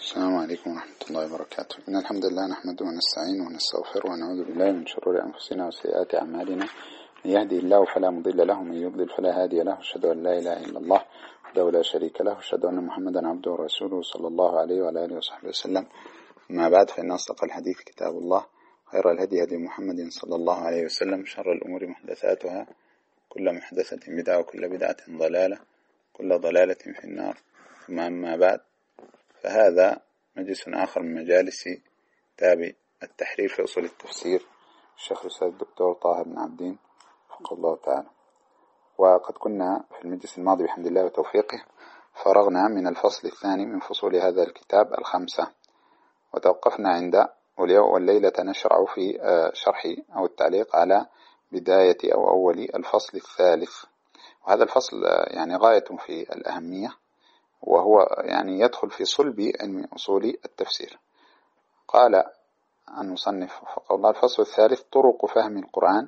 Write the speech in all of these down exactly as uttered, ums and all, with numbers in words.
السلام عليكم ورحمة الله وبركاته. إن الحمد لله نحمده ونستعينه ونستغفره ونعوذ بالله من شرور أنفسنا وسيئات أعمالنا. من يهدي الله فلا مضل له ومن يضلل فلا هادي له. أشهد أن لا إله إلا الله وحده لا شريك له، أشهد أن محمدا عبده ورسوله صلى الله عليه وعلى آله وصحبه وسلم. أما بعد، فإن أصدق الحديث كتاب الله، خير الهدي هدي محمد صلى الله عليه وسلم، شر الأمور محدثاتها، كل محدثة بدعة وكل بدعة ضلالة، كل ضلالة في النار. ثم أما بعد، فهذا مجلس آخر من مجالس كتاب التحرير في أصول التفسير الشيخ الأستاذ الدكتور طاهر بن عبدين وفقه الله تعالى. وقد كنا في المجلس الماضي بحمد الله وتوفيقه فرغنا من الفصل الثاني من فصول هذا الكتاب الخمسة، وتوقفنا عند واليوم والليلة نشرع في شرح أو التعليق على بداية أو أول الفصل الثالث. وهذا الفصل يعني غاية في الأهمية، وهو يعني يدخل في صلب علم أصول التفسير. قال المصنف وفقه الله: الفصل الثالث: طرق فهم القرآن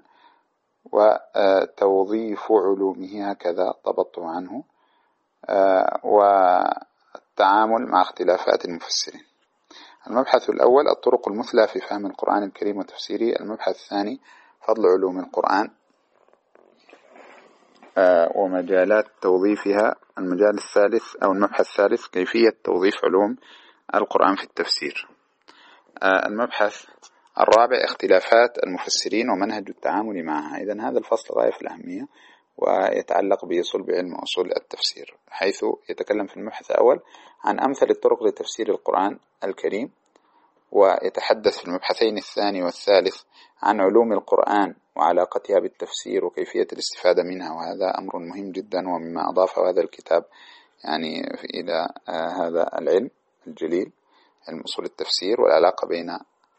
وتوظيف علومه، هكذا ضبطه عنه، والتعامل مع اختلافات المفسرين. المبحث الأول: الطرق المثلى في فهم القرآن الكريم وتفسيره. المبحث الثاني: فضل علوم القرآن ومجالات توظيفها. المجال الثالث أو المبحث الثالث: كيفية توظيف علوم القرآن في التفسير. المبحث الرابع: اختلافات المفسرين ومنهج التعامل معها. إذن هذا الفصل غاية في الأهمية، ويتعلق بصلب علم أصول التفسير، حيث يتكلم في المبحث الأول عن أمثل الطرق لتفسير القرآن الكريم، ويتحدث في المبحثين الثاني والثالث عن علوم القرآن وعلاقتها بالتفسير وكيفية الاستفادة منها، وهذا أمر مهم جدا، ومما أضافه هذا الكتاب يعني إلى هذا العلم الجليل، علم أصول التفسير، والعلاقة بين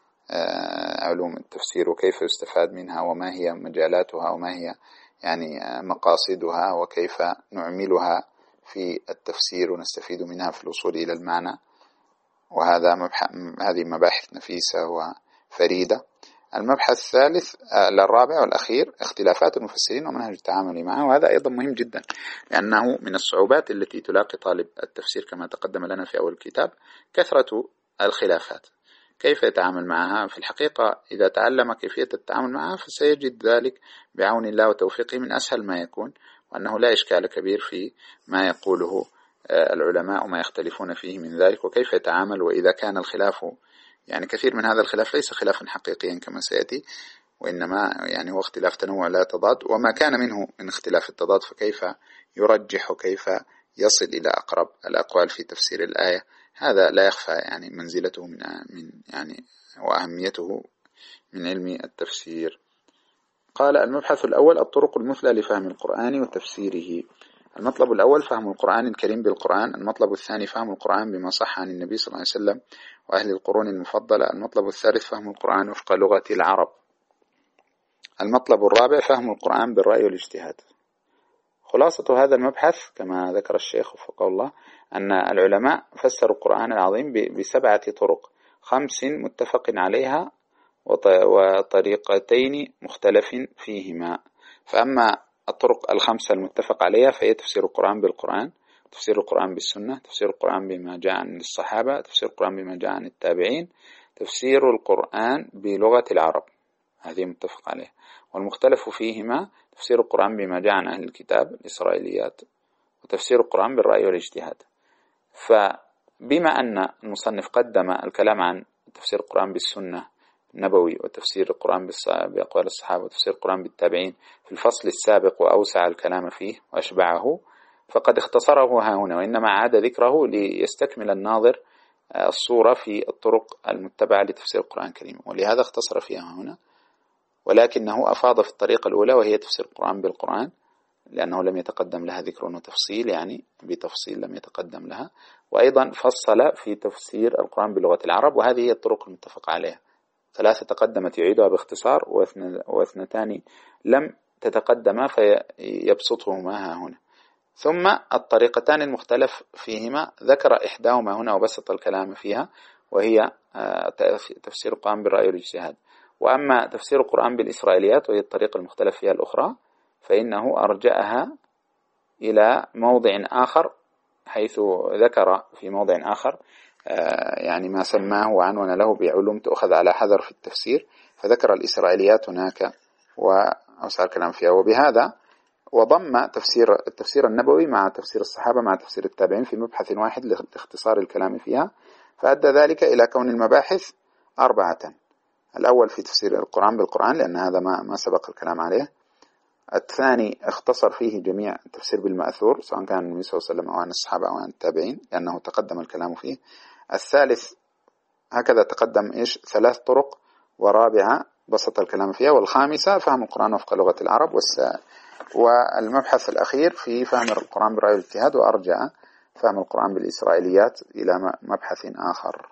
علوم التفسير وكيف يستفاد منها، وما هي مجالاتها، وما هي يعني مقاصدها، وكيف نعملها في التفسير ونستفيد منها في الوصول إلى المعنى. وهذا مبحث، هذه مباحث نفيسة وفريدة. المبحث الثالث الرابع والأخير: اختلافات المفسرين ومنهج التعامل معه. وهذا أيضا مهم جدا، لأنه من الصعوبات التي تلاقي طالب التفسير كما تقدم لنا في أول الكتاب كثرة الخلافات. كيف يتعامل معها؟ في الحقيقة إذا تعلم كيفية التعامل معها فسيجد ذلك بعون الله وتوفيقه من أسهل ما يكون، وأنه لا إشكال كبير في ما يقوله العلماء وما يختلفون فيه من ذلك، وكيف يتعامل. وإذا كان الخلاف يعني كثير من هذا الخلاف ليس خلافا حقيقيا كما سيأتي، وإنما يعني هو اختلاف تنوع لا تضاد، وما كان منه من اختلاف التضاد فكيف يرجح وكيف يصل إلى أقرب الأقوال في تفسير الآية. هذا لا يخفى يعني منزلته من من يعني وأهميته من علم التفسير. قال: المبحث الأول: الطرق المثلى لفهم القرآن وتفسيره. المطلب الأول: فهم القرآن الكريم بالقرآن. المطلب الثاني: فهم القرآن بما صح عن النبي صلى الله عليه وسلم وأهل القرون المفضلة. المطلب الثالث: فهم القرآن وفق لغة العرب. المطلب الرابع: فهم القرآن بالرأي والاجتهاد. خلاصة هذا المبحث كما ذكر الشيخ وفقه الله أن العلماء فسروا القرآن العظيم بسبعة طرق، خمس متفق عليها وطريقتين مختلف فيهما. فأما الطرق الخمسة المتفق عليها فهي تفسير القرآن بالقرآن، تفسير القرآن بالسنة، تفسير القرآن بما جاء عن الصحابة، تفسير القرآن بما جاء عن التابعين، تفسير القرآن بلغة العرب، هذه متفق عليها. والمختلف فيهما تفسير القرآن بما جاء عن أهل الكتاب الإسرائيليات، وتفسير القرآن بالرأي والاجتهاد. فبما أن المصنف قدم الكلام عن تفسير القرآن بالسنة النبوي، وتفسير القرآن بأقوال الصحابة، وتفسير القرآن بالتابعين في الفصل السابق وأوسع الكلام فيه وأشبعه، فقد اختصره ها هنا، وإنما عاد ذكره ليستكمل الناظر الصورة في الطرق المتبعة لتفسير القرآن الكريم، ولهذا اختصر فيها هنا، ولكنه أفاض في الطريقة الأولى وهي تفسير القرآن بالقرآن، لأنه لم يتقدم لها ذكر وتفصيل، يعني بتفصيل لم يتقدم لها. وأيضا فصل في تفسير القرآن بلغة العرب، وهذه هي الطرق المتفق عليها. ثلاثة تقدمت يعيدها باختصار، واثنتان لم تتقدما فيبسطهما ها هنا. ثم الطريقتان المختلف فيهما ذكر إحداهما هنا وبسط الكلام فيها، وهي تفسير القرآن بالرأي والاجتهاد. وأما تفسير القرآن بالإسرائيليات وهي الطريقة المختلف فيها الأخرى فإنه أرجأها إلى موضع آخر، حيث ذكر في موضع آخر يعني ما سماه وعنون له بعلوم تؤخذ على حذر في التفسير، فذكر الإسرائيليات هناك وأوسع الكلام فيها. وبهذا وضم تفسير التفسير النبوي مع تفسير الصحابة مع تفسير التابعين في مبحث واحد لاختصار الكلام فيها، فأدى ذلك إلى كون المباحث أربعة: الأول في تفسير القرآن بالقرآن لأن هذا ما ما سبق الكلام عليه. الثاني اختصر فيه جميع التفسير بالمأثور سواء كان النبي صلى الله عليه وسلم أو عن الصحابة أو عن التابعين لأنه تقدم الكلام فيه. الثالث هكذا تقدم إيش ثلاث طرق، ورابعة بسط الكلام فيها، والخامسة فهم القرآن وفق لغة العرب، والس... والمبحث الأخير في فهم القرآن برأي الاجتهاد، وأرجع فهم القرآن بالإسرائيليات إلى مبحث آخر.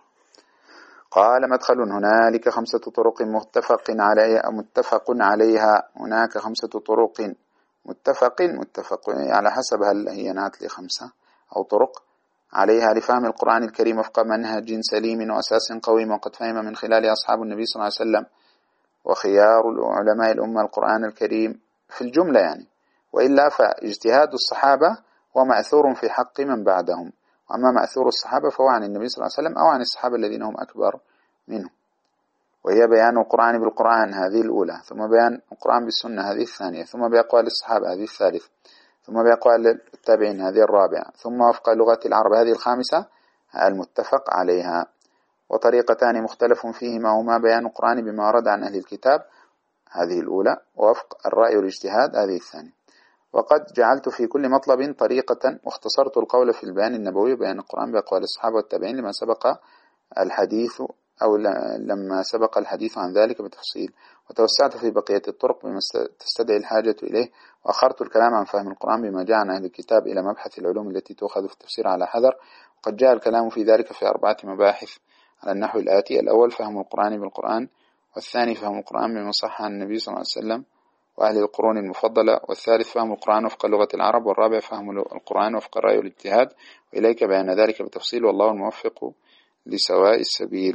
قال: مدخل: هنالك خمسة طرق متفق عليها متفق عليها هناك خمسة طرق متفق متفق على حسب هل هي نات لخمسة أو طرق عليها لفهم القرآن الكريم وفق منهج سليم وأساس قويم، وقد فهم من خلال أصحاب النبي صلى الله عليه وسلم وخيار علماء الأمة القرآن الكريم في الجملة يعني، وإلا فاجتهاد الصحابة هو مأثور في حق من بعدهم، وأما مأثور الصحابة فهو عن النبي صلى الله عليه وسلم أو عن الصحابة الذين هم أكبر منه، وهي بيان القرآن بالقرآن هذه الأولى، ثم بيان القرآن بالسنة هذه الثانية، ثم بأقوال الصحابة هذه الثالثة، ثم بأقوال التابعين هذه الرابعة، ثم وفق لغة العرب هذه الخامسة المتفق عليها. وطريقتان مختلف فيهما هما بيان القرآن بما ورد عن أهل الكتاب هذه الأولى، ووفق الرأي والاجتهاد هذه الثانية. وقد جعلت في كل مطلب طريقة واختصرت القول في البيان النبوي بيان القرآن بأقوال الصحابة والتابعين لما سبق الحديث أو لما سبق الحديث عن ذلك بتفصيل، وتوسعت في بقية الطرق بما تستدعي الحاجة إليه، وأخرت الكلام عن فهم القرآن بما جاء عن أهل الكتاب إلى مبحث العلوم التي تؤخذ في التفسير على حذر. وقد جاء الكلام في ذلك في أربعة مباحث على النحو الآتي: الأول فهم القرآن بالقرآن، والثاني فهم القرآن بما صح عن النبي صلى الله عليه وسلم وأهل القرون المفضلة، والثالث فهم القرآن وفق لغة العرب، والرابع فهم القرآن وفق الرأي والاجتهاد، وإليك بيان ذلك بتفصيل، والله الموفق لسواء السبيل.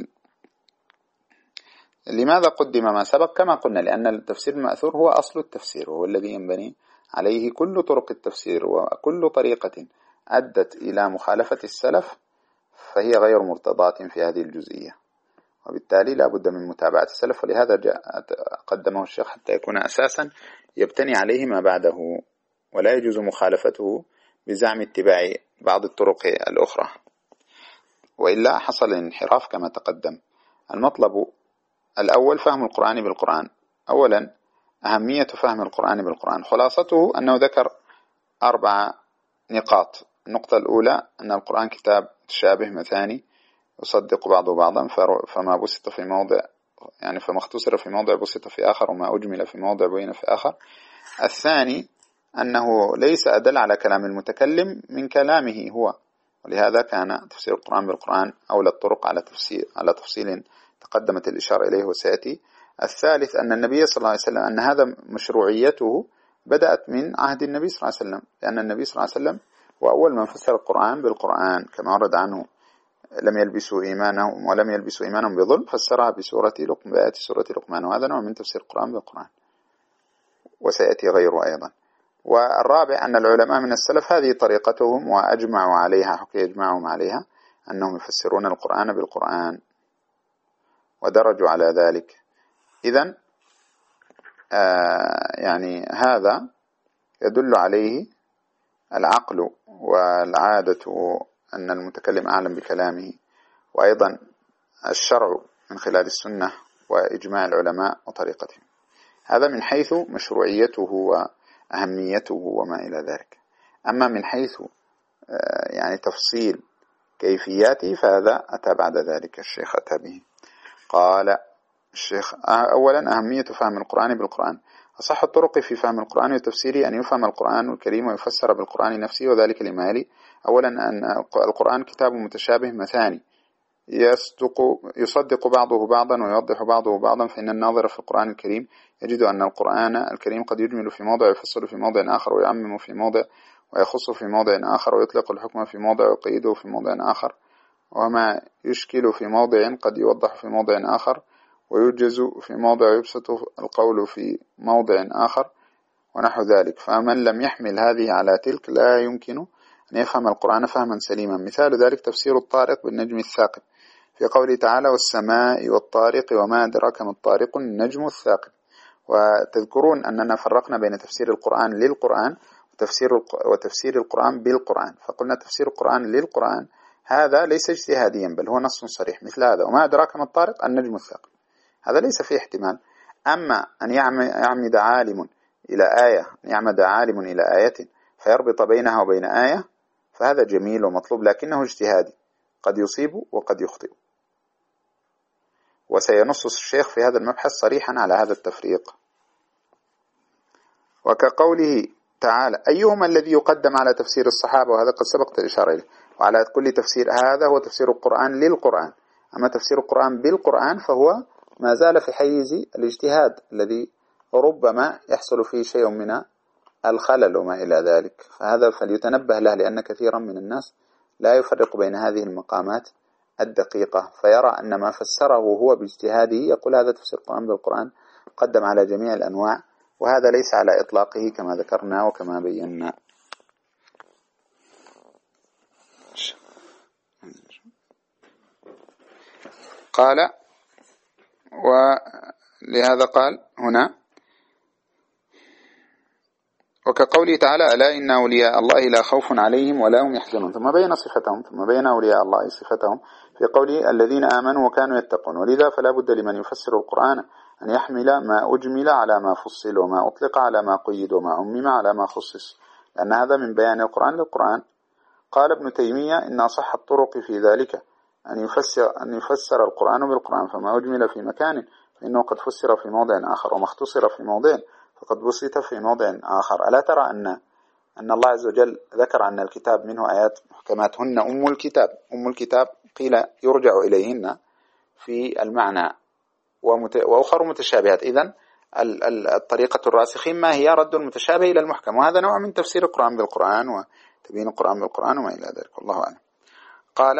لماذا قدم ما سبق؟ كما قلنا لأن التفسير المأثور هو أصل التفسير وهو الذي ينبني عليه كل طرق التفسير، وكل طريقة أدت إلى مخالفة السلف فهي غير مرتضاة في هذه الجزئية، وبالتالي لا بد من متابعة السلف، ولهذا جاء قدمه الشيخ حتى يكون أساسا يبتني عليه ما بعده، ولا يجوز مخالفته بزعم اتباع بعض الطرق الأخرى، وإلا حصل الانحراف كما تقدم. المطلب الأول فهم القرآن بالقرآن. أولا أهمية فهم القرآن بالقرآن، خلاصته أنه ذكر أربع نقاط. النقطة الأولى أن القرآن كتاب متشابه مثاني يصدق بعضه بعضا، فما بسط في موضع يعني فما اختصر في موضع بسط في آخر، وما أجمل في موضع بين في آخر. الثاني أنه ليس أدل على كلام المتكلم من كلامه هو، ولهذا كان تفسير القرآن بالقرآن أولى الطرق على تفسير على تفصيل تقدمت الإشارة إليه وسيأتي. الثالث أن النبي صلى الله عليه وسلم أن هذا مشروعيته بدأت من عهد النبي صلى الله عليه وسلم، لأن النبي صلى الله عليه وسلم هو أول من فسر القرآن بالقرآن كما ورد عنه: لم يلبسوا إيمانهم ولم يلبسوا إيمانهم بظلم، فسرها بسورة لقمان بآيات سورة لقمان، وهذا نوع من تفسير القرآن بالقرآن، وسيأتي غيره أيضا. والرابع أن العلماء من السلف هذه طريقتهم وأجمعوا عليها، حكي يجمعهم عليها أنهم يفسرون القرآن بالقرآن ودرجوا على ذلك. إذن آه يعني هذا يدل عليه العقل والعادة أن المتكلم أعلم بكلامه، وأيضا الشرع من خلال السنة وإجماع العلماء وطريقتهم. هذا من حيث مشروعيته وأهميته وما إلى ذلك. أما من حيث آه يعني تفصيل كيفياته فهذا أتى بعد ذلك، الشيخ أتى به. قال الشيخ: أولا أهمية فهم القرآن بالقرآن. أصح الطرق في فهم القرآن وتفسيره أن يفهم القرآن الكريم ويفسر بالقرآن نفسه، وذلك لما يلي: أولا أن القرآن كتاب متشابه مثاني يصدق, يصدق بعضه بعضا ويوضح بعضه بعضا، فإن الناظر في القرآن الكريم يجد أن القرآن الكريم قد يجمل في موضع ويفصل في موضع آخر، ويعمم في موضع ويخص في موضع آخر، ويطلق الحكم في موضع ويقيده في موضع آخر، وما يشكل في موضع قد يوضح في موضع آخر، ويوجز في موضع ويبسط القول في موضع آخر، ونحو ذلك. فمن لم يحمل هذه على تلك لا يمكن أن يفهم القرآن فهما سليما. مثال ذلك تفسير الطارق بالنجم الثاقب في قوله تعالى والسماء والطارق وما أدراك ما الطارق النجم الثاقب. وتذكرون أننا فرقنا بين تفسير القرآن للقرآن وتفسير وتفسير القرآن بالقرآن، فقلنا تفسير القرآن للقرآن هذا ليس اجتهاديا بل هو نص صريح مثل هذا وما أدراك ما الطارق النجم الثاقب، هذا ليس فيه احتمال. أما أن يعمد عالم إلى آية يعمد عالم إلى آية فيربط بينها وبين آية فهذا جميل ومطلوب لكنه اجتهادي قد يصيب وقد يخطئ، وسينص الشيخ في هذا المبحث صريحا على هذا التفريق. وكقوله تعالى أيهما الذي يقدم على تفسير الصحابة، وهذا قد سبقت الإشارة إليه، وعلى كل تفسير هذا هو تفسير القرآن للقرآن. أما تفسير القرآن بالقرآن فهو ما زال في حيز الاجتهاد الذي ربما يحصل فيه شيء من الخلل وما إلى ذلك، فهذا فليتنبه له، لأن كثيرا من الناس لا يفرق بين هذه المقامات الدقيقة، فيرى أن ما فسره هو باجتهاده يقول هذا تفسير القرآن بالقرآن قدم على جميع الأنواع، وهذا ليس على إطلاقه كما ذكرنا وكما بينا. قال ولهذا قال هنا وكقوله تعالى ألا إن أولياء الله لا خوف عليهم ولا هم يحزنون، ثم بين صفتهم ثم بين أولياء الله صفتهم في قوله الذين آمنوا وكانوا يتقون. ولذا فلا بد لمن يفسر القرآن أن يحمل ما أجمل على ما فصل وما أطلق على ما قيد وما عمم على ما خصص، لأن هذا من بيان القرآن للقرآن. قال ابن تيمية إن أصح الطرق في ذلك أن يفسر, أن يفسر القرآن بالقرآن، فما أجمل في مكان فإنه قد فسر في موضع آخر، وما اختصر في موضع فقد بسط في موضع آخر. ألا ترى أن أن الله عز وجل ذكر أن الكتاب منه آيات محكمات هن أم الكتاب، أم الكتاب قيل يرجع إليهن في المعنى وأخر متشابهات. إذن الطريقة الراسخين ما هي رد المتشابه إلى المحكم، وهذا نوع من تفسير القرآن بالقرآن وتبيين القرآن بالقرآن وما إلى ذلك، والله أعلم. قال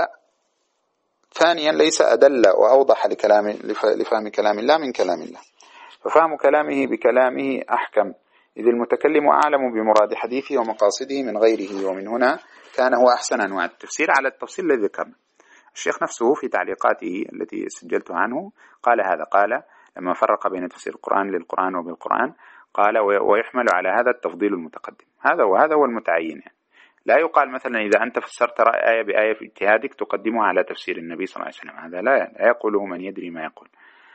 ثانيا ليس أدل وأوضح لكلام لفهم كلام الله من كلام الله، ففهم كلامه بكلامه أحكم، إذ المتكلم أعلم بمراد حديثه ومقاصده من غيره، ومن هنا كان هو أحسن أنواع التفسير على التفصيل الذي ذكرنا. الشيخ نفسه في تعليقاته التي سجلت عنه قال هذا، قال لما فرق بين تفسير القرآن للقرآن وبالقرآن قال ويحمل على هذا التفضيل المتقدم، هذا وهذا هو المتعين. يعني لا يقال مثلا إذا أنت فسرت آية بآية في اجتهادك تقدمها على تفسير النبي صلى الله عليه وسلم، هذا لا, لا يقوله من يدري ما يقول،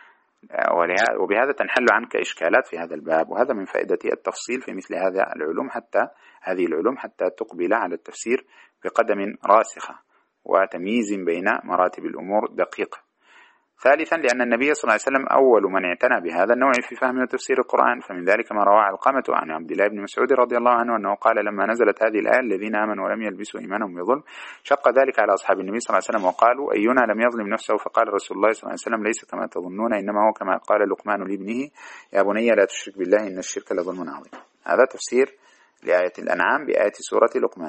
وبهذا تنحل عنك إشكالات في هذا الباب. وهذا من فائدة التفصيل في مثل هذا العلوم حتى هذه العلوم حتى تقبل على التفسير بقدم راسخة وتمييز بين مراتب الأمور دقيقة. ثالثا لأن النبي صلى الله عليه وسلم أول من اعتنى بهذا النوع في فهم وتفسير القرآن، فمن ذلك ما رواه علقمة عن عبد الله بن مسعود رضي الله عنه أنه قال لما نزلت هذه الآية الذين آمنوا ولم يلبسوا إيمانهم بظلم شق ذلك على أصحاب النبي صلى الله عليه وسلم وقالوا أينا لم يظلم نفسه، فقال رسول الله صلى الله عليه وسلم ليس كما تظنون، إنما هو كما قال لقمان لابنه يا بني لا تشرك بالله إن الشرك لظلم عظيم. هذا تفسير لآية الأنعام بآية سورة لقمان.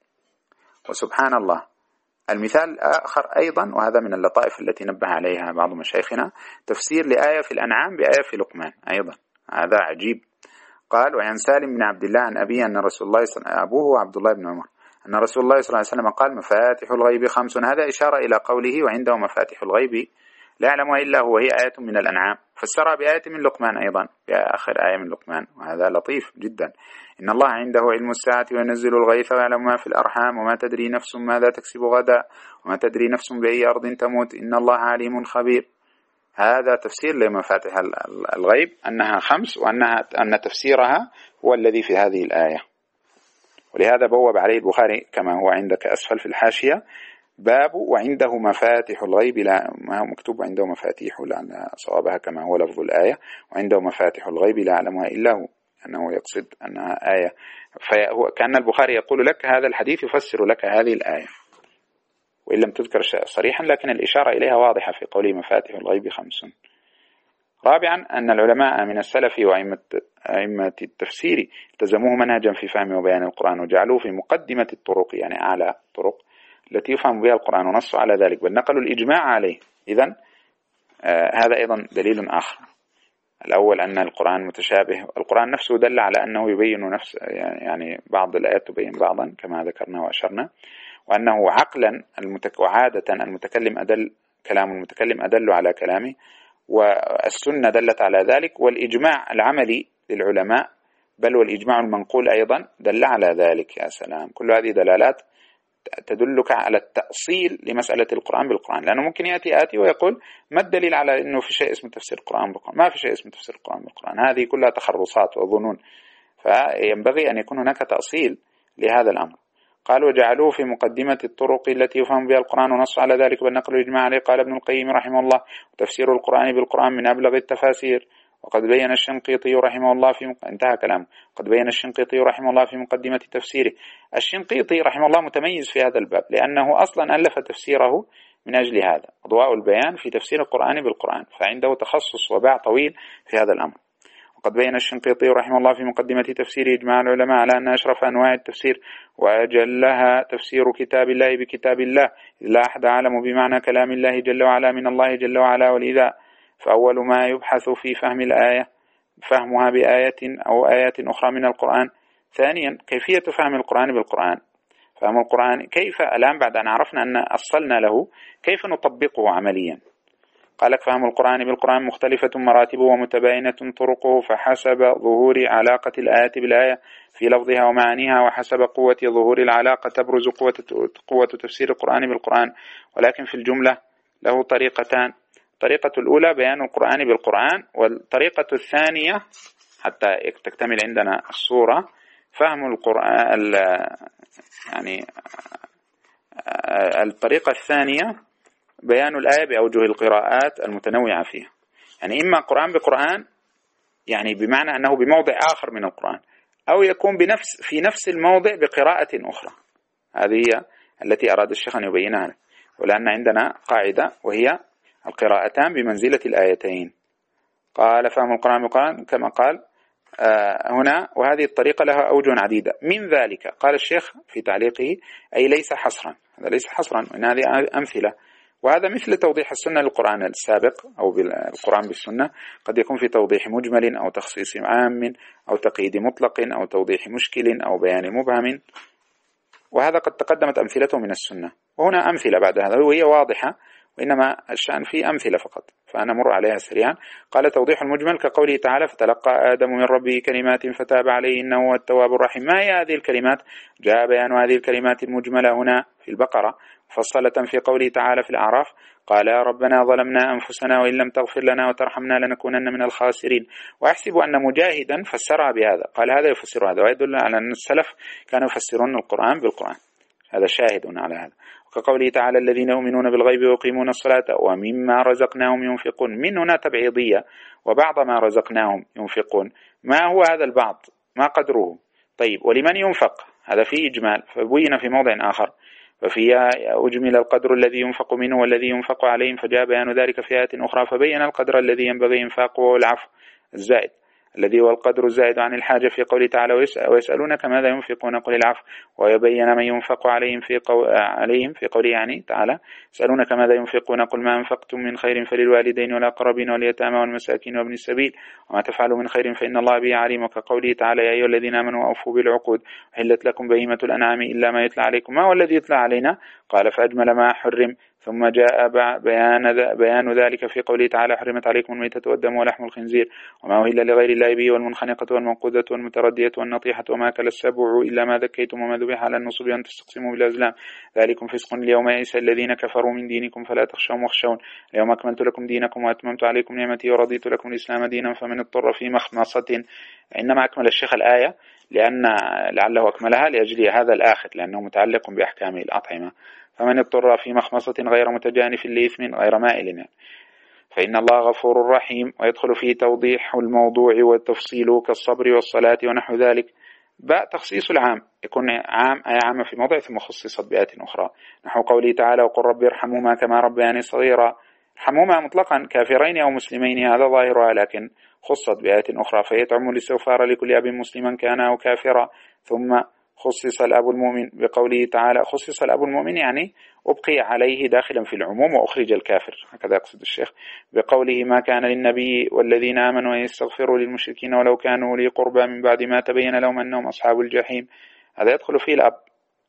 وسبحان الله المثال آخر أيضا، وهذا من اللطائف التي نبه عليها بعض مشايخنا، تفسير لآية في الأنعام بآية في لقمان أيضا، هذا عجيب. قال وعن سالم بن عبد الله عن أبيه أن رسول الله أبوه عبد الله بن عمر أن رسول الله صلى الله عليه وسلم قال مفاتح الغيب خمس، هذا إشارة إلى قوله وعنده مفاتح الغيب لا يعلمها إلا هو، هي آية من الأنعام، فسرها بآية من لقمان أيضا بآخر آية من لقمان، وهذا لطيف جدا. إن الله عنده علم الساعة وينزل الغيث ويعلم ما في الأرحام وما تدري نفس ماذا تكسب غدا وما تدري نفس بأي أرض تموت إن الله عليم خبير. هذا تفسير لمفاتح الغيب أنها خمس، وأنها أن تفسيرها هو الذي في هذه الآية. ولهذا بوب عليه البخاري كما هو عندك أسفل في الحاشية باب وعنده مفاتح الغيب، لا ما هو مكتوب عنده مفاتيح لعل صوابها كما هو لفظ الآية، وعنده مفاتح الغيب لا يعلمها إلا هو، أنه يقصد أنها آية، فهو كأن البخاري يقول لك هذا الحديث يفسر لك هذه الآية وإن لم تذكر صريحا، لكن الإشارة إليها واضحة في قوله مفاتح الغيب خمس. رابعا أن العلماء من السلف وأئمة التفسير التزموه منهجا في فهم وبيان القرآن، وجعلوه في مقدمة الطرق، يعني أعلى الطرق التي يفهم بها القرآن، ونصوا على ذلك بل نقلوا الإجماع عليه. إذن آه هذا أيضا دليل آخر. الأول أن القرآن متشابه، القرآن نفسه دل على أنه يبين نفس يعني بعض الآيات تبين بعضا كما ذكرنا وأشرنا، وأنه عقلا المتك... وعادة المتكلم أدل كلام المتكلم أدل على كلامه، والسنة دلت على ذلك، والإجماع العملي للعلماء بل والإجماع المنقول أيضا دل على ذلك. يا سلام، كل هذه دلالات تدلك على التأصيل لمسألة القرآن بالقرآن، لأنه ممكن يأتي آتي ويقول ما الدليل على أنه في شيء اسمه تفسير القرآن بالقرآن؟ ما في شيء اسمه تفسير القرآن بالقرآن، هذه كلها تخرصات وظنون، فينبغي أن يكون هناك تأصيل لهذا الأمر. قال وجعلوه في مقدمة الطرق التي يفهم بها القرآن ونص على ذلك بالنقل والإجماع عليه. قال ابن القيم رحمه الله وتفسير القرآن بالقرآن من أبلغ التفاسير، وقد بين الشنقيطي رحمه الله في مق... انتهى كلامه. قد بين الشنقيطي رحمه الله في مقدمة تفسيره. الشنقيطي رحمه الله متميز في هذا الباب، لأنه أصلا ألف تفسيره من أجل هذا، أضواء البيان في تفسير القرآن بالقرآن، فعنده تخصص وباع طويل في هذا الأمر. وقد بين الشنقيطي رحمه الله في مقدمة تفسيره إجماع العلماء على أن أشرف أنواع التفسير وأجلها تفسير كتاب الله بكتاب الله، إذ لا أحد أعلم بمعنى كلام الله جل وعلا من الله جل وعلا، ولذا فأول ما يبحث في فهم الآية فهمها بآية أو آيات أخرى من القرآن. ثانيا كيفية فهم القرآن بالقرآن، فهم القرآن كيف الآن بعد أن عرفنا أن أصلنا له كيف نطبقه عمليا. قالك فهم القرآن بالقرآن مختلفة مراتبه ومتباينة طرقه، فحسب ظهور علاقة الآية بالآية في لفظها ومعانيها، وحسب قوة ظهور العلاقة تبرز قوة قوة تفسير القرآن بالقرآن. ولكن في الجملة له طريقتان، الطريقة الأولى بيان القرآن بالقرآن، والطريقة الثانية حتى تكتمل عندنا الصورة فهم القرآن يعني الطريقة الثانية بيان الآية بأوجه القراءات المتنوعة فيها، يعني إما قرآن بقرآن يعني بمعنى أنه بموضع آخر من القرآن، أو يكون بنفس في نفس الموضع بقراءة أخرى. هذه هي التي أراد الشيخ أن يبينها، ولأن عندنا قاعدة وهي القراءتان بمنزلة الآيتين. قال فهم القرآن بالقرآن كما قال آه هنا، وهذه الطريقة لها أوجه عديدة. من ذلك قال الشيخ في تعليقه أي ليس حصرا، هذا ليس حصرا، وإن هذه أمثلة، وهذا مثل توضيح السنة للقرآن السابق أو بالقرآن بالسنة، قد يكون في توضيح مجمل أو تخصيص عام أو تقييد مطلق أو توضيح مشكل أو بيان مبهم، وهذا قد تقدمت أمثلته من السنة، وهنا أمثلة بعد هذا وهي واضحة، وإنما الشأن في أمثلة فقط فأنا مر عليها سريعا. قال توضيح المجمل كقوله تعالى فتلقى آدم من ربه كلمات فتاب عليه إنه هو التواب الرحيم. ما هي هذه الكلمات؟ جاء بيان هذه الكلمات المجملة هنا في البقرة، مفصلة في قوله تعالى في الأعراف قال يا ربنا ظلمنا أنفسنا وإن لم تغفر لنا وترحمنا لنكونن من الخاسرين. وأحسب أن مجاهدا فسرها بهذا، قال هذا يفسر هذا، ويدل على أن السلف كانوا يفسرون القرآن بالقرآن، هذا شاهد على هذا. وكقوله تعالى الذين يؤمنون بالغيب ويقيمون الصلاة ومما رزقناهم ينفقون، من هنا تبعيضية، وبعض ما رزقناهم ينفقون، ما هو هذا البعض؟ ما قدره؟ طيب ولمن ينفق؟ هذا فيه إجمال، فبين في موضع آخر ففيها أجمل القدر الذي ينفق منه والذي ينفق عليهم، فجاء بيان ذلك في آيات أخرى فبين القدر الذي ينبغي إنفاقه والعفو الزائد الذي هو القدر الزائد عن الحاجة في قوله تعالى ويسألونك ماذا ينفقون قل العفو، ويبين ما ينفق عليهم في قو... عليهم في قوله يعني تعالى يسألونك ماذا ينفقون قل ما أنفقتم من خير فللوالدين والأقربين واليتامى والمساكين وابن السبيل وما تفعلوا من خير فإن الله به عليم. وكقوله تعالى يا أيها الذين آمنوا أوفوا بالعقود حلت لكم بهيمة الأنعام إلا ما يتلى عليكم. ما هو الذي يتلى علينا؟ قال فأجمل ما حرم، ثم جاء بيان بيان ذلك في قوله تعالى حرمت عليكم الميتة والدم ولحم الخنزير وما أهل لغير الله به والمنخنقة والموقوذة والمتردية والنطيحة وما أكل السبع إلا ما ذكيتم وما ذبح على النصب أن تستقسموا بالأزلام ذلكم فسق. اليوم يئس الذين كفروا من دينكم فلا تخشوهم واخشون اليوم أكملت لكم دينكم وأتممت عليكم نعمتي ورضيت لكم الإسلام دينا فمن اضطر في مخمصة. إنما أكمل الشيخ الآية لأن لعله أكملها لأجل هذا الآخر لأنه متعلق بأحكام الأطعمة. فمن اضطر في مخمصة غير متجانف لإثم غير مائل فإن الله غفور رحيم. ويدخل فيه توضيح الموضوع والتفصيل كالصبر والصلاة ونحو ذلك. باء تخصيص العام يكون عام أي عام في موضع ثم خصصت بآيات أخرى نحو قوله تعالى وقل رب ارحمهما كما ربياني صغيرا. ارحمهما مطلقا كافرين أو مسلمين هذا ظاهرها لكن خصت بآيات أخرى فهي تعم الاستغفار لكل أب مسلما كان أو كافرا ثم خصص الأب المؤمن بقوله تعالى، خصص الأب المؤمن يعني أبقي عليه داخلا في العموم وأخرج الكافر، هكذا يقصد الشيخ بقوله ما كان للنبي والذين آمنوا أن يستغفروا للمشركين ولو كانوا لي قربى من بعد ما تبين لهم أنهم أصحاب الجحيم، هذا يدخل فيه الأب.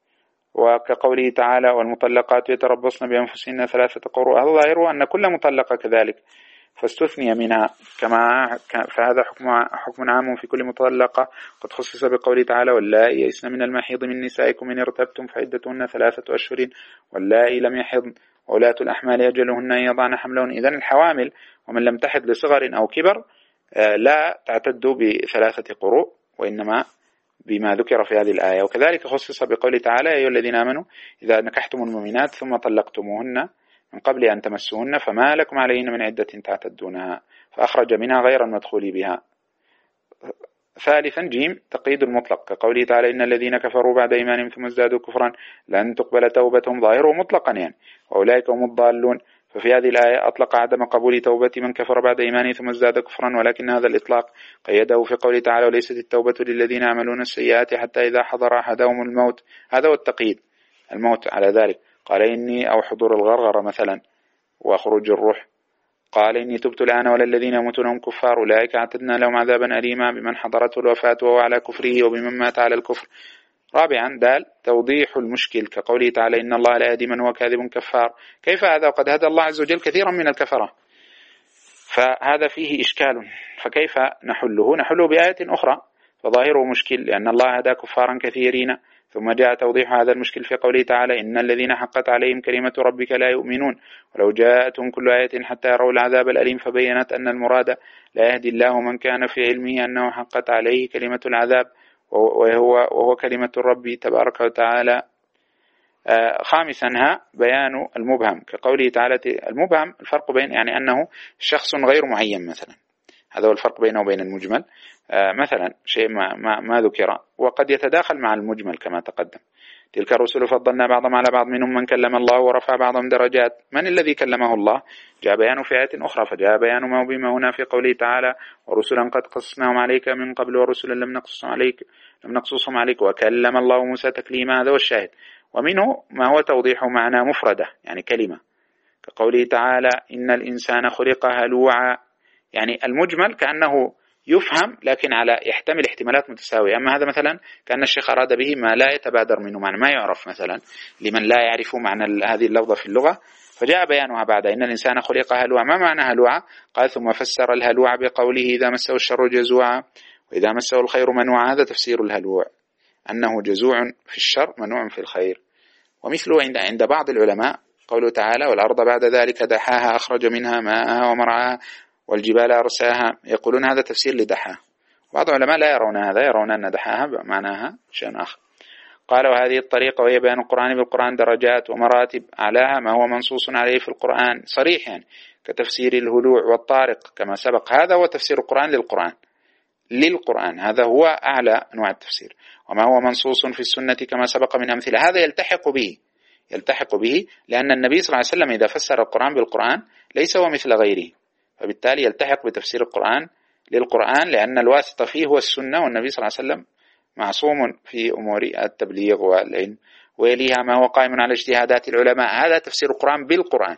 وكقوله تعالى والمطلقات يتربصن بأنفسهن ثلاثة قروء، هذا ظاهره أن كل مطلقة كذلك فاستثني منها، كما فهذا حكم حكم عام في كل مطلقة قد خصص بقوله تعالى واللائي يئسن من المحيض من نسائكم إن ارتبتم فعدتهن ثلاثة أشهر واللائي لم يحضن وولاة الأحمال أجلهن أن يضعن حملهن. إذن الحوامل ومن لم تحض لصغر أو كبر لا تعتد بثلاثة قروء وإنما بما ذكر في هذه الآية. وكذلك خصص بقوله تعالى يا أيها الذين آمنوا إذا نكحتم المؤمنات ثم طلقتموهن من قبل أن تمسوهن فما لكم عليهن من عدة تعتدونها، فأخرج منها غير المدخول بها. ثالثا جيم تقييد المطلق كقوله تعالى إن الذين كفروا بعد إيمانهم ثم ازدادوا كفرا لن تقبل توبتهم ظاهره مطلقا يعني وأولئك هم الضالون. ففي هذه الآية أطلق عدم قبول توبة من كفر بعد إيمانه ثم ازداد كفرا، ولكن هذا الإطلاق قيده في قوله تعالى وليست التوبة للذين يعملون السيئات حتى إذا حضر أحدهم الموت، هذا هو التقييد الموت على ذلك، قال إني أو حضور الغرغر مثلا وخروج الروح، قال إني تبت الآن ولا الذين يموتون هم كفار أولئك اعتدنا لهم عذابا أليما بمن حضرته الوفاة وهو على كفره وبمن مات على الكفر. رابعا دال توضيح المشكل كقوله تعالى إن الله لا يهدي من هو كاذب كفار، كيف هذا وقد هدى الله عز وجل كثيرا من الكفرة؟ فهذا فيه إشكال، فكيف نحله؟ نحله بآية أخرى فظاهره مشكل لأن الله هدى كفارا كثيرين. ثم جاء توضيح هذا المشكل في قوله تعالى إن الذين حقت عليهم كلمة ربك لا يؤمنون ولو جاءتهم كل آية حتى يروا العذاب الأليم، فبينت أن المراد لا يهدي الله من كان في علمه أنه حقت عليه كلمة العذاب وهو, وهو كلمة الرب تبارك وتعالى. آه خامسا ها بيان المبهم كقوله تعالى المبهم الفرق بين يعني أنه شخص غير معين مثلا، هذا هو الفرق بينه وبين المجمل. آه مثلا شيء ما, ما, ما ذكر وقد يتداخل مع المجمل كما تقدم. تلك الرسل فضلنا بعضهم على بعض منهم من كلم الله ورفع بعضهم درجات، من الذي كلمه الله؟ جاء بيان في آية أخرى، فجاء بيان ما بما هنا في قوله تعالى ورسلا قد قصصناهم عليك من قبل ورسلا لم نقصصهم عليك لم نقصصهم عليك وكلم الله موسى تكليما، هذا هو الشاهد. ومنه ما هو توضيح معنى مفردة يعني كلمة كقوله تعالى إن الإنسان خلق هلوعا، يعني المجمل كأنه يفهم لكن على يحتمل احتمالات متساوية، أما هذا مثلا كأن الشيخ أراد به ما لا يتبادر منه معنى ما يعرف مثلا لمن لا يعرف معنى هذه اللفظة في اللغة، فجاء بيانها بعد إن الإنسان خلق هلوعا. ما معنى هلوعا؟ قال ثم فسر الهلوع بقوله إذا مسه الشر جزوعا وإذا مسه الخير منوعا، هذا تفسير الهلوع أنه جزوع في الشر منوع في الخير. ومثله عند عند بعض العلماء قوله تعالى والأرض بعد ذلك دحاها أخرج منها ماءها ومرعاها والجبال أرساها، يقولون هذا تفسير لدحاها. بعض العلماء لا يرون هذا، يرون أن دحاها معناها شيء آخر. قال وهذه الطريقة وهي بيان القرآن بالقرآن درجات ومراتب، أعلاها ما هو منصوص عليه في القرآن صريح يعني كتفسير الهلوع والطارق كما سبق، هذا هو تفسير القرآن للقرآن للقرآن هذا هو أعلى أنواع التفسير. وما هو منصوص في السنة كما سبق من أمثلة، هذا يلتحق به يلتحق به لأن النبي صلى الله عليه وسلم إذا فسر القرآن بالقرآن ليس هو مثل غيره، فبالتالي يلتحق بتفسير القرآن للقرآن لأن الواسطة فيه هو السنة، والنبي صلى الله عليه وسلم معصوم في أمور التبليغ والعلم. ويليها ما هو قائم على اجتهادات العلماء، هذا تفسير القرآن بالقرآن.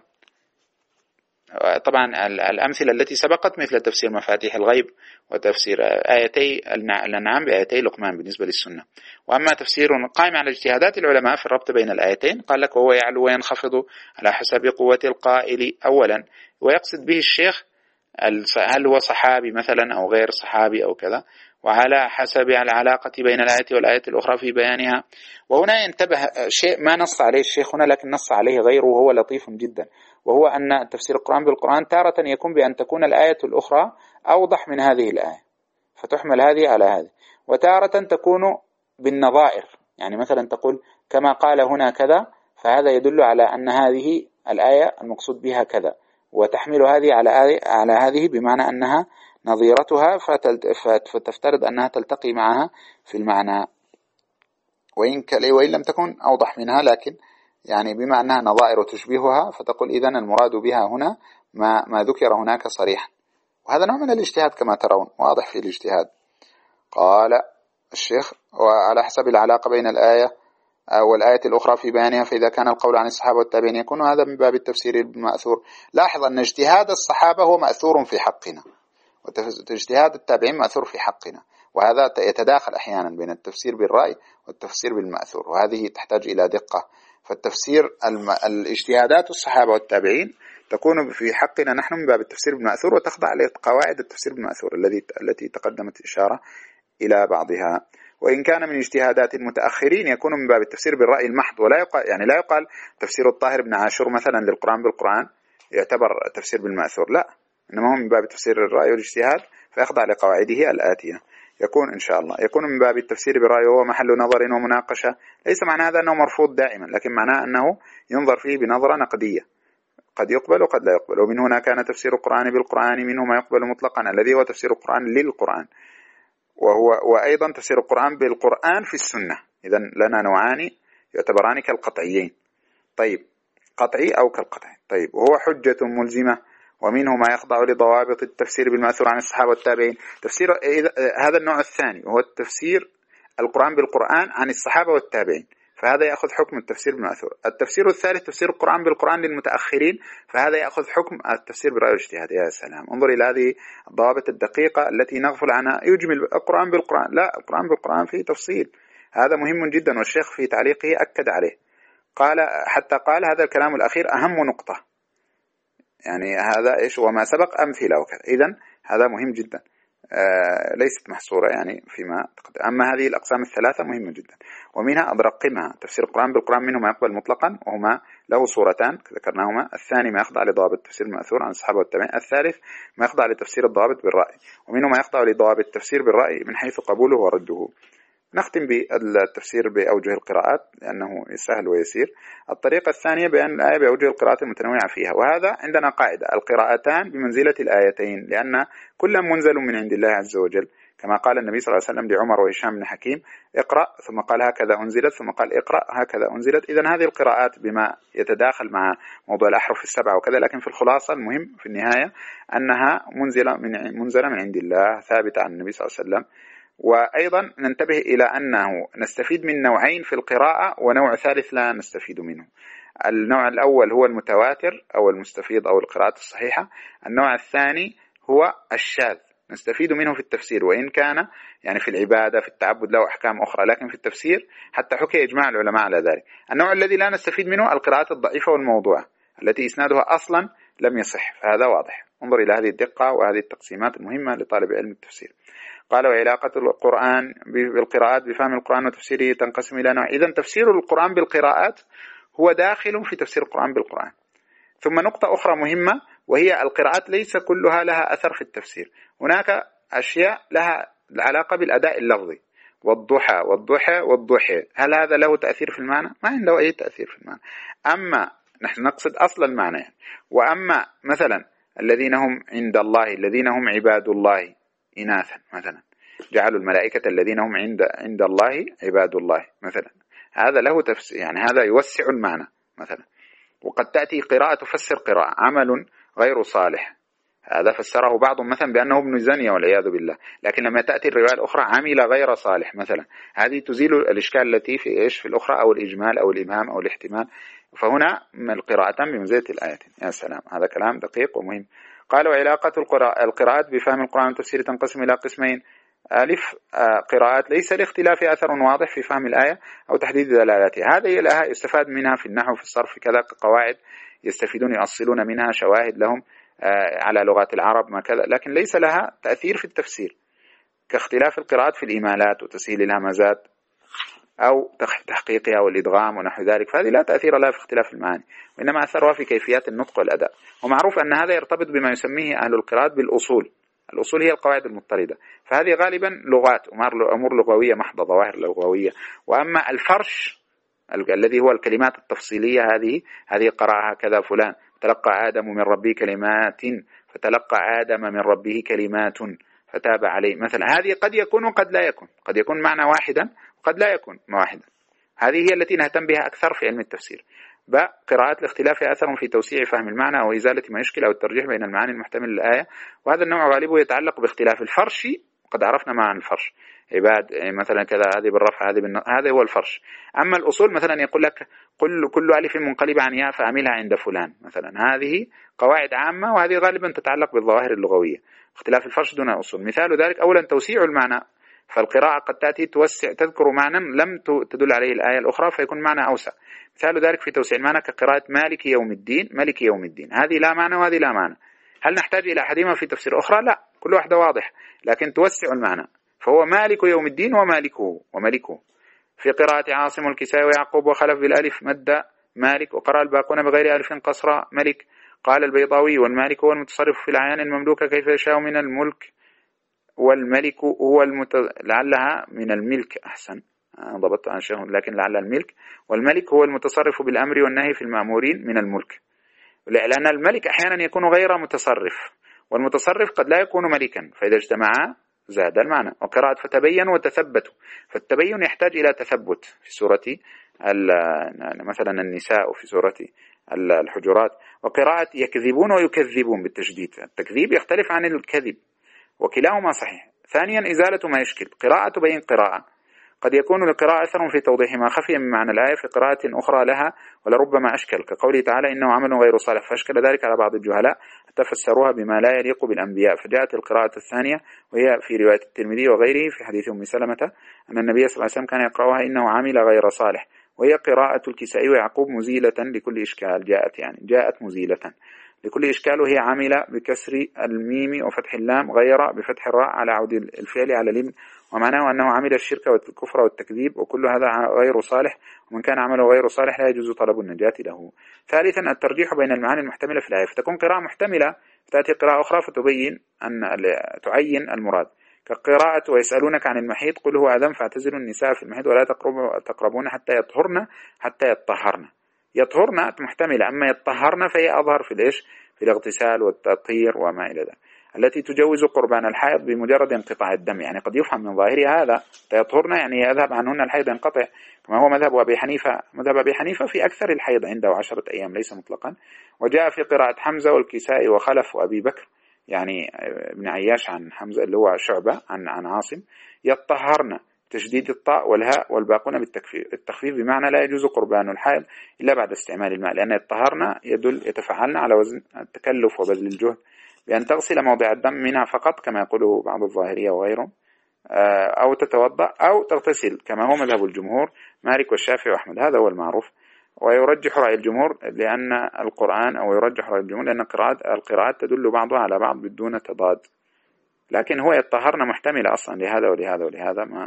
طبعا الأمثلة التي سبقت مثل تفسير مفاتيح الغيب وتفسير آيتي الأنعام بآيتي لقمان بالنسبة للسنة. وأما تفسير قائم على اجتهادات العلماء في الربط بين الآيتين قال لك وهو يعلو وينخفض على حسب قوة القائل أولا، ويقصد به الشيخ هل هو صحابي مثلا أو غير صحابي أو كذا، وعلى حسب العلاقة بين الآية والآية الأخرى في بيانها. وهنا ينتبه شيء ما نص عليه الشيخ هنا لكن نص عليه غيره وهو لطيف جدا، وهو أن تفسير القرآن بالقرآن تارة يكون بأن تكون الآية الأخرى أوضح من هذه الآية فتحمل هذه على هذه، وتارة تكون بالنظائر، يعني مثلا تقول كما قال هنا كذا فهذا يدل على أن هذه الآية المقصود بها كذا، وتحمل هذه على على هذه بمعنى أنها نظيرتها فتفترض أنها تلتقي معها في المعنى، وإن وإن لم تكن أوضح منها لكن يعني بما أنها نظائر تشبهها فتقول إذن المراد بها هنا ما ما ذكر هناك صريحا. وهذا نوع من الاجتهاد كما ترون واضح في الاجتهاد. قال الشيخ وعلى حسب العلاقة بين الآية والآية الأخرى في بيانها، فإذا كان القول عن الصحابة والتابعين يكون هذا من باب التفسير بالمأثور. لاحظ أن اجتهاد الصحابة هو مأثور في حقنا، واجتهاد التابعين مأثور في حقنا، وهذا يتداخل أحيانا بين التفسير بالرأي والتفسير بالمأثور، وهذه تحتاج إلى دقة. فالتفسير الاجتهادات الصحابة والتابعين تكون في حقنا نحن من باب التفسير بالمأثور، وتخضع لقواعد التفسير بالمأثور الذي التي تقدمت إشارة إلى بعضها. وإن كان من اجتهادات المتأخرين يكون من باب التفسير بالرأي المحض، ولا يقال يعني لا يقال تفسير الطاهر بن عاشور مثلا للقرآن بالقرآن يعتبر تفسير بالمأثور، لا، إنما هو من باب تفسير الرأي والاجتهاد فيخضع لقواعده الآتية. يكون إن شاء الله يكون من باب التفسير بالرأي وهو محل نظر ومناقشة، ليس معنى هذا أنه مرفوض دائما، لكن معناه أنه ينظر فيه بنظرة نقدية، قد يقبل وقد لا يقبل. ومن هنا كان تفسير القرآن بالقرآن منه ما يقبل مطلقا الذي هو تفسير القرآن للقرآن، وهو وأيضا تفسير القرآن بالقرآن في السنة. إذن لنا نوعان يعتبران كالقطعيين، طيب قطعي أو كالقطعي. طيب وهو حجة ملزمة، ومنه ما يخضع لضوابط التفسير بالمأثور عن الصحابة والتابعين. تفسير هذا النوع الثاني وهو التفسير القرآن بالقرآن عن الصحابة والتابعين، فهذا يأخذ حكم التفسير بالمأثور. التفسير الثالث تفسير القرآن بالقرآن للمتأخرين، فهذا يأخذ حكم التفسير بالرأي والاجتهاد. يا سلام، انظر إلى هذه الضوابط الدقيقة التي نغفل عنها. يجمل القرآن بالقرآن، لا، القرآن بالقرآن فيه تفصيل، هذا مهم جدا، والشيخ في تعليقه أكد عليه، قال حتى قال هذا الكلام الأخير أهم نقطة، يعني هذا إيش وما سبق أمثلة وكذا. إذن هذا مهم جدا، آه ليست محصورة يعني فيما تقدم. أما هذه الأقسام الثلاثة مهمة جدا، ومنها أدرقمها تفسير القرآن بالقرآن، منه ما يقبل مطلقا وهما له صورتان ذكرناهما، الثاني ما يخضع لضوابط التفسير المأثور عن الصحابة والتابعين، الثالث ما يخضع لتفسير الضوابط بالرأي، ومنه ما يخضع لضوابط التفسير بالرأي من حيث قبوله ورده. نختم بالتفسير بأوجه القراءات لأنه سهل ويسير. الطريقة الثانية بأن الآية بأوجه القراءات المتنوعة فيها، وهذا عندنا قاعدة القراءتان بمنزلة الآيتين، لأن كل منزل من عند الله عز وجل، كما قال النبي صلى الله عليه وسلم لعمر وهشام بن حكيم اقرأ، ثم قال هكذا أنزلت، ثم قال اقرأ هكذا أنزلت. إذن هذه القراءات بما يتداخل مع موضوع الأحرف السبعة وكذا، لكن في الخلاصة المهم في النهاية أنها منزلة من منزلة من عند الله ثابتة عن النبي صلى الله عليه وسلم. وأيضا ننتبه إلى أنه نستفيد من نوعين في القراءة، ونوع ثالث لا نستفيد منه. النوع الأول هو المتواتر أو المستفيض أو القراءة الصحيحة، النوع الثاني هو الشاذ نستفيد منه في التفسير، وإن كان يعني في العبادة في التعبد له أحكام أخرى، لكن في التفسير حتى حكي إجماع العلماء على ذلك. النوع الذي لا نستفيد منه القراءات الضعيفة والموضوعة التي إسنادها أصلا لم يصح، فهذا واضح. انظر إلى هذه الدقة وهذه التقسيمات المهمة لطالب علم التفسير. قال وعلاقة القرآن بالقراءات بفهم القرآن وتفسيره تنقسم إلى نوع. إذن تفسير القرآن بالقراءات هو داخل في تفسير القرآن بالقرآن. ثم نقطة أخرى مهمة، وهي القراءات ليس كلها لها أثر في التفسير، هناك أشياء لها علاقة بالأداء اللفظي، والضحى والضحى والضحى، هل هذا له تأثير في المعنى؟ ما عنده أي تأثير في المعنى، أما نحن نقصد أصل المعنى يعني. وأما مثلا الذين هم عند الله الذين هم عباد الله إناثا مثلا، جعلوا الملائكة الذين هم عند عند الله عباد الله مثلا، هذا له تفسير، يعني هذا يوسع المعنى مثلا. وقد تأتي قراءة تفسر قراءة عمل غير صالح، هذا فسره بعض مثلا بأنه ابن زانية والعياذ بالله، لكن لما تأتي الرواية الأخرى عمل غير صالح مثلا، هذه تزيل الإشكال التي في إيش في الأخرى، أو الإجمال أو الإبهام أو الاحتمال. فهنا من القراءتان بمنزلة الآيتين. يا سلام، هذا كلام دقيق ومهم. قال وعلاقة القراءات بفهم القرآن والتفسير تنقسم إلى قسمين. ألف قراءات ليس لاختلاف أثر واضح في فهم الآية أو تحديد دلالاتها، هذه لها يستفاد منها في النحو في الصرف كذا قواعد يستفيدون يأصلون منها شواهد لهم على لغات العرب ما كذا، لكن ليس لها تأثير في التفسير، كاختلاف القراءات في الإيمالات وتسهيل الهمزات أو تحقيقها والإدغام ونحو ذلك، فهذه لا تأثير لها في اختلاف المعاني، وإنما أثرها في كيفيات النطق والأداء. ومعروف أن هذا يرتبط بما يسميه أهل القراءات بالأصول، الأصول هي القواعد المضطردة، فهذه غالبا لغات أمور لغوية محضة، ظواهر لغوية. وأما الفرش الذي هو الكلمات التفصيلية، هذه هذه قرأها كذا فلان، تلقى آدم من ربه كلمات فتلقى آدم من ربه كلمات فتاب عليه مثلا، هذه قد يكون وقد لا يكون، قد يكون معنى واحدا وقد لا يكون واحدا، هذه هي التي نهتم بها أكثر في علم التفسير. بقراءات الاختلاف أثر في توسيع فهم المعنى أو إزالة ما يشكل أو الترجيح بين المعاني المحتمل للآية، وهذا النوع غالبه يتعلق باختلاف الفرش، وقد عرفنا معنى الفرش، عباد يعني مثلا كذا، هذه بالرفع هذه بالنصب، هذا هو الفرش. أما الأصول مثلا يقول لك كل كل ألف منقلبة عن ياء فأعملها عند فلان مثلا، هذه قواعد عامة وهذه غالبا تتعلق بالظواهر اللغوية، اختلاف الفرش دون أصول. مثال ذلك أولا توسيع المعنى، فالقراءة قد تأتي توسع تذكر معنى لم تدل عليه الآية الأخرى فيكون معنى أوسع. مثال ذلك في توسيع المعنى كقراءة مالك يوم الدين، ملك يوم الدين، هذه لا معنى وهذه لا معنى. هل نحتاج إلى أحدهما في تفسير أخرى؟ لا، كل واحدة واضح، لكن توسع المعنى، فهو مالك يوم الدين ومالكه وملكه. في قراءة عاصم الكسائي ويعقوب وخلف بالألف مد مالك، وقرأ الباقون بغير ألف قصر ملك. قال البيضاوي والمالك هو المتصرف في الأعيان المملوكة كيف يشاء من الملك، والملك هو المت... لعلها من الملك أحسن ضبطت عن شيء لكن لعل الملك، والملك هو المتصرف بالأمر والنهي في المأمورين من الملك، لأن الملك أحيانا يكون غير متصرف، والمتصرف قد لا يكون ملكا، فإذا اجتمعا زاد المعنى. وقراءة فتبينوا وتثبتوا، فالتبين يحتاج إلى تثبت في سورة مثلا النساء وفي سورة الحجرات. وقراءة يكذبون ويكذبون بالتشديد، التكذيب يختلف عن الكذب وكلاهما صحيح. ثانيا إزالة ما يشكل، قراءة تبين قراءة، قد يكون للقراءة أثر في توضيح ما خفي من معنى الآية في قراءة أخرى لها ولربما أشكل، كقوله تعالى إنه عمل غير صالح، فأشكل ذلك على بعض الجهلاء حتى فسروها بما لا يليق بالأنبياء، فجاءت القراءة الثانية وهي في رواية الترمذي وغيره في حديث أم سلمة أن النبي صلى الله عليه وسلم كان يقرأها إنه عمل غير صالح، وهي قراءة الكسائي ويعقوب مزيلة لكل إشكال. جاءت يعني جاءت مزيلة لكل إشكال، وهي عاملة بكسر الميم وفتح اللام غير بفتح الراء على عود الفعل على الابن، ومعناه أنه عمل الشرك والكفر والتكذيب، وكل هذا غير صالح، ومن كان عمله غير صالح لا يجوز طلب النجاة له. ثالثا الترجيح بين المعاني المحتملة في الآية، فتكون قراءة محتملة فتأتي قراءة أخرى فتبين أن تعين المراد، كقراءة ويسألونك عن المحيط قل هو أذى فاعتزلوا النساء في المحيط ولا تقربون حتى يطهرن حتى يطهرن. يطهرن محتملة، أما يطهرن فهي أظهر في الإيش في الاغتسال والتطهير وما إلى ذلك، التي تجوز قربان الحائض بمجرد انقطاع الدم، يعني قد يفهم من ظاهرها هذا يطهرن يعني يذهب عنهن الحيض ينقطع، كما هو مذهب أبي حنيفة. مذهب أبي حنيفة في أكثر الحيض عنده عشرة أيام ليس مطلقا. وجاء في قراءة حمزة والكسائي وخلف وأبي بكر يعني ابن عياش عن حمزة اللي هو شعبة عن عن عاصم يطهرن تشديد الطاء والهاء والباقون بالتخفيف بمعنى لا يجوز قربان الحائض إلا بعد استعمال الماء، لأن يطهرن يدل يتفعلن على وزن التكلف وبذل الجهد بأن تغسل موضع الدم منها فقط كما يقوله بعض الظاهرية وغيرهم، أو تتوضأ أو تغتسل كما هو مذهب الجمهور مالك والشافعي وأحمد، هذا هو المعروف. ويرجح رأي الجمهور لأن القرآن أو يرجح رأي الجمهور لأن القراءات القراءات تدل بعضها على بعض بدون تضاد، لكن هو يطهرن محتملة أصلا لهذا ولهذا ولهذا ما،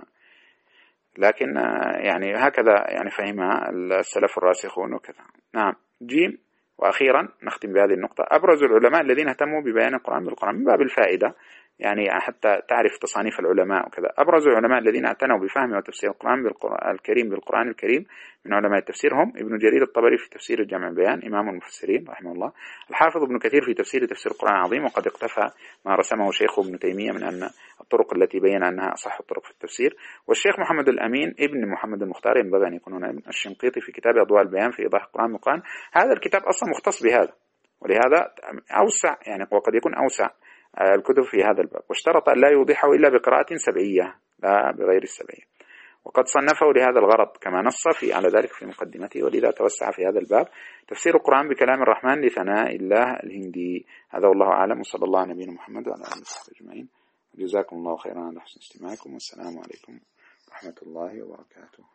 لكن يعني هكذا يعني فهمها السلف الراسخون وكذا. نعم. جيم. وأخيرا نختم بهذه النقطة، أبرز العلماء الذين اهتموا ببيان القرآن بالقرآن من باب الفائدة يعني حتى تعرف تصانيف العلماء وكذا. أبرز العلماء الذين اعتنوا بفهم وتفسير القرآن بالقرآن الكريم بالقرآن الكريم من علماء التفسير هم ابن جرير الطبري في تفسير الجامع البيان إمام المفسرين رحمه الله، الحافظ ابن كثير في تفسير تفسير القرآن العظيم، وقد اقتفى ما رسمه شيخه ابن تيمية من أن الطرق التي بين أنها أصح الطرق في التفسير، والشيخ محمد الأمين ابن محمد المختار ينبغي أن يكون هنا الشنقيطي في كتاب أضواء البيان في إيضاح القرآن بالقرآن. هذا الكتاب أصلا مختص بهذا، ولهذا أوسع يعني وقد يكون أوسع الكتب في هذا الباب، واشترط أن لا يوضحه إلا بقراءة سبعية لا بغير السبعية، وقد صنفه لهذا الغرض كما نص في على ذلك في مقدمته، ولذا توسع في هذا الباب تفسير القرآن بكلام الرحمن لثناء الله الهندي. هذا والله أعلم، وصلى الله على نبينا محمد وعلى آله وصحبه أجمعين، جزاكم الله خيرا على حسن استماعكم، والسلام عليكم ورحمة الله وبركاته.